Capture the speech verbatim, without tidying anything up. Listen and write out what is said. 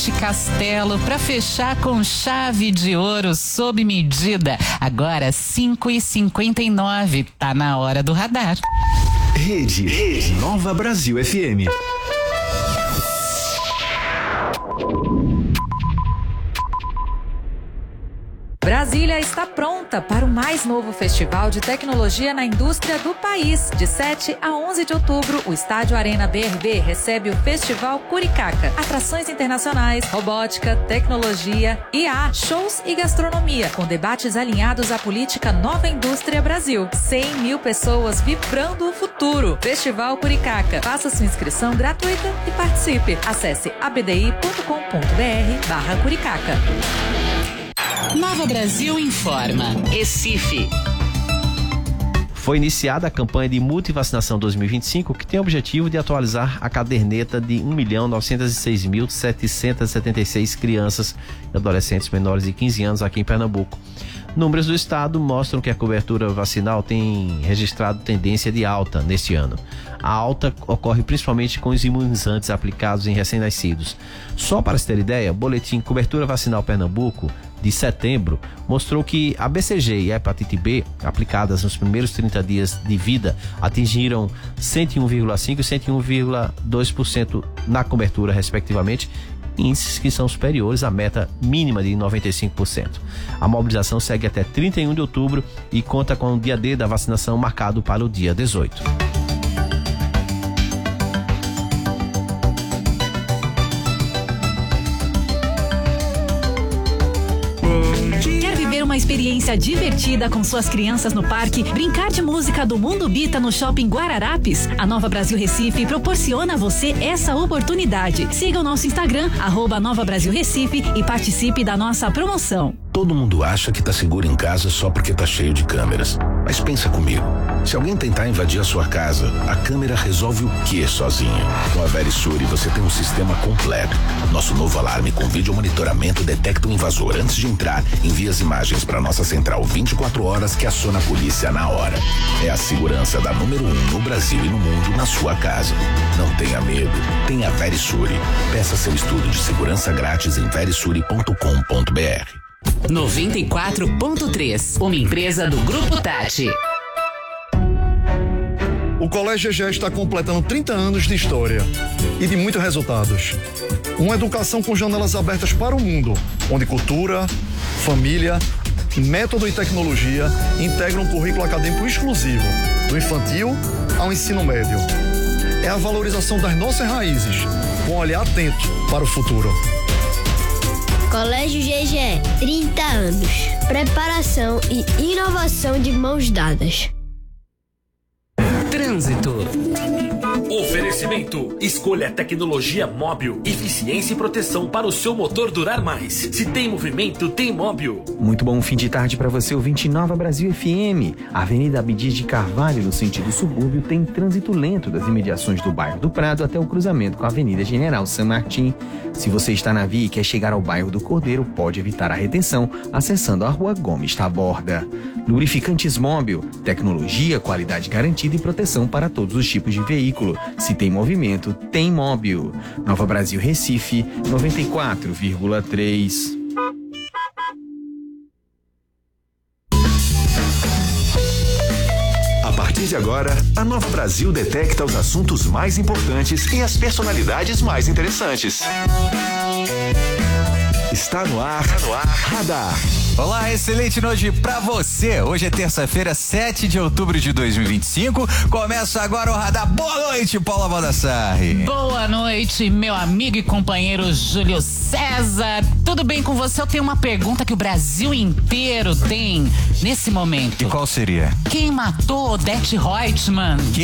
este castelo para fechar com chave de ouro sob medida. Agora cinco e cinquenta e nove, tá na hora do radar. Rede, Rede Nova Brasil F M. Brasília está pronta para o mais novo festival de tecnologia na indústria do país. De sete a onze de outubro, o Estádio Arena B R B recebe o Festival Curicaca. Atrações internacionais, robótica, tecnologia, I A, shows e gastronomia, com debates alinhados à política Nova Indústria Brasil. cem mil pessoas vibrando o futuro. Festival Curicaca. Faça sua inscrição gratuita e participe. Acesse abdi.com.br barra Curicaca. Nova Brasil informa. Recife. Foi iniciada a campanha de multivacinação dois mil e vinte e cinco, que tem o objetivo de atualizar a caderneta de um milhão novecentos e seis mil setecentos e setenta e seis crianças e adolescentes menores de quinze anos aqui em Pernambuco. Números do estado mostram que a cobertura vacinal tem registrado tendência de alta neste ano. A alta ocorre principalmente com os imunizantes aplicados em recém-nascidos. Só para se ter ideia, o boletim Cobertura Vacinal Pernambuco de setembro mostrou que a B C G e a hepatite B, aplicadas nos primeiros trinta dias de vida, atingiram cento e um vírgula cinco por cento e cento e um vírgula dois por cento na cobertura, respectivamente, índices que são superiores à meta mínima de noventa e cinco por cento. A mobilização segue até trinta e um de outubro e conta com o dia D da vacinação marcado para o dia dezoito. Uma experiência divertida com suas crianças no parque, brincar de música do Mundo Bita no Shopping Guararapes? A Nova Brasil Recife proporciona a você essa oportunidade. Siga o nosso Instagram, arroba Nova Brasil Recife, e participe da nossa promoção. Todo mundo acha que tá seguro em casa só porque tá cheio de câmeras. Mas pensa comigo. Se alguém tentar invadir a sua casa, a câmera resolve o quê sozinha? Com a Verisure você tem um sistema completo. Nosso novo alarme com vídeo monitoramento detecta o invasor antes de entrar, envia as imagens para nossa central vinte e quatro horas que aciona a polícia na hora. É a segurança da número um no Brasil e no mundo na sua casa. Não tenha medo, tenha Verisure. Peça seu estudo de segurança grátis em verisure ponto com ponto br. noventa e quatro ponto três, uma empresa do Grupo Tati. O Colégio G G está completando trinta anos de história e de muitos resultados. Uma educação com janelas abertas para o mundo, onde cultura, família, método e tecnologia integram um currículo acadêmico exclusivo, do infantil ao ensino médio. É a valorização das nossas raízes, com um olhar atento para o futuro. Colégio G G, trinta anos. Preparação e inovação de mãos dadas. Trânsito. Oferecimento. Escolha tecnologia móvel, eficiência e proteção para o seu motor durar mais. Se tem movimento, tem móvel. Muito bom fim de tarde para você, ouvinte Nova Brasil F M. A Avenida Abdias de Carvalho, no sentido subúrbio, tem trânsito lento das imediações do bairro do Prado até o cruzamento com a Avenida General San Martín. Se você está na via e quer chegar ao bairro do Cordeiro, pode evitar a retenção acessando a Rua Gomes Taborda. Lubrificantes Móbil, tecnologia, qualidade garantida e proteção para todos os tipos de veículo. Se tem movimento, tem móvel. Nova Brasil Recife, noventa e quatro vírgula três. A partir de agora, a Nova Brasil detecta os assuntos mais importantes e as personalidades mais interessantes. Está no ar, Está no ar. Radar. Olá, excelente noite pra você. Hoje é terça-feira, sete de outubro de dois mil e vinte e cinco. Começa agora o Radar. Boa noite, Paula Baldassarri. Boa noite, meu amigo e companheiro Júlio César. Tudo bem com você? Eu tenho uma pergunta que o Brasil inteiro tem nesse momento. E qual seria? Quem matou Odete Reutemann?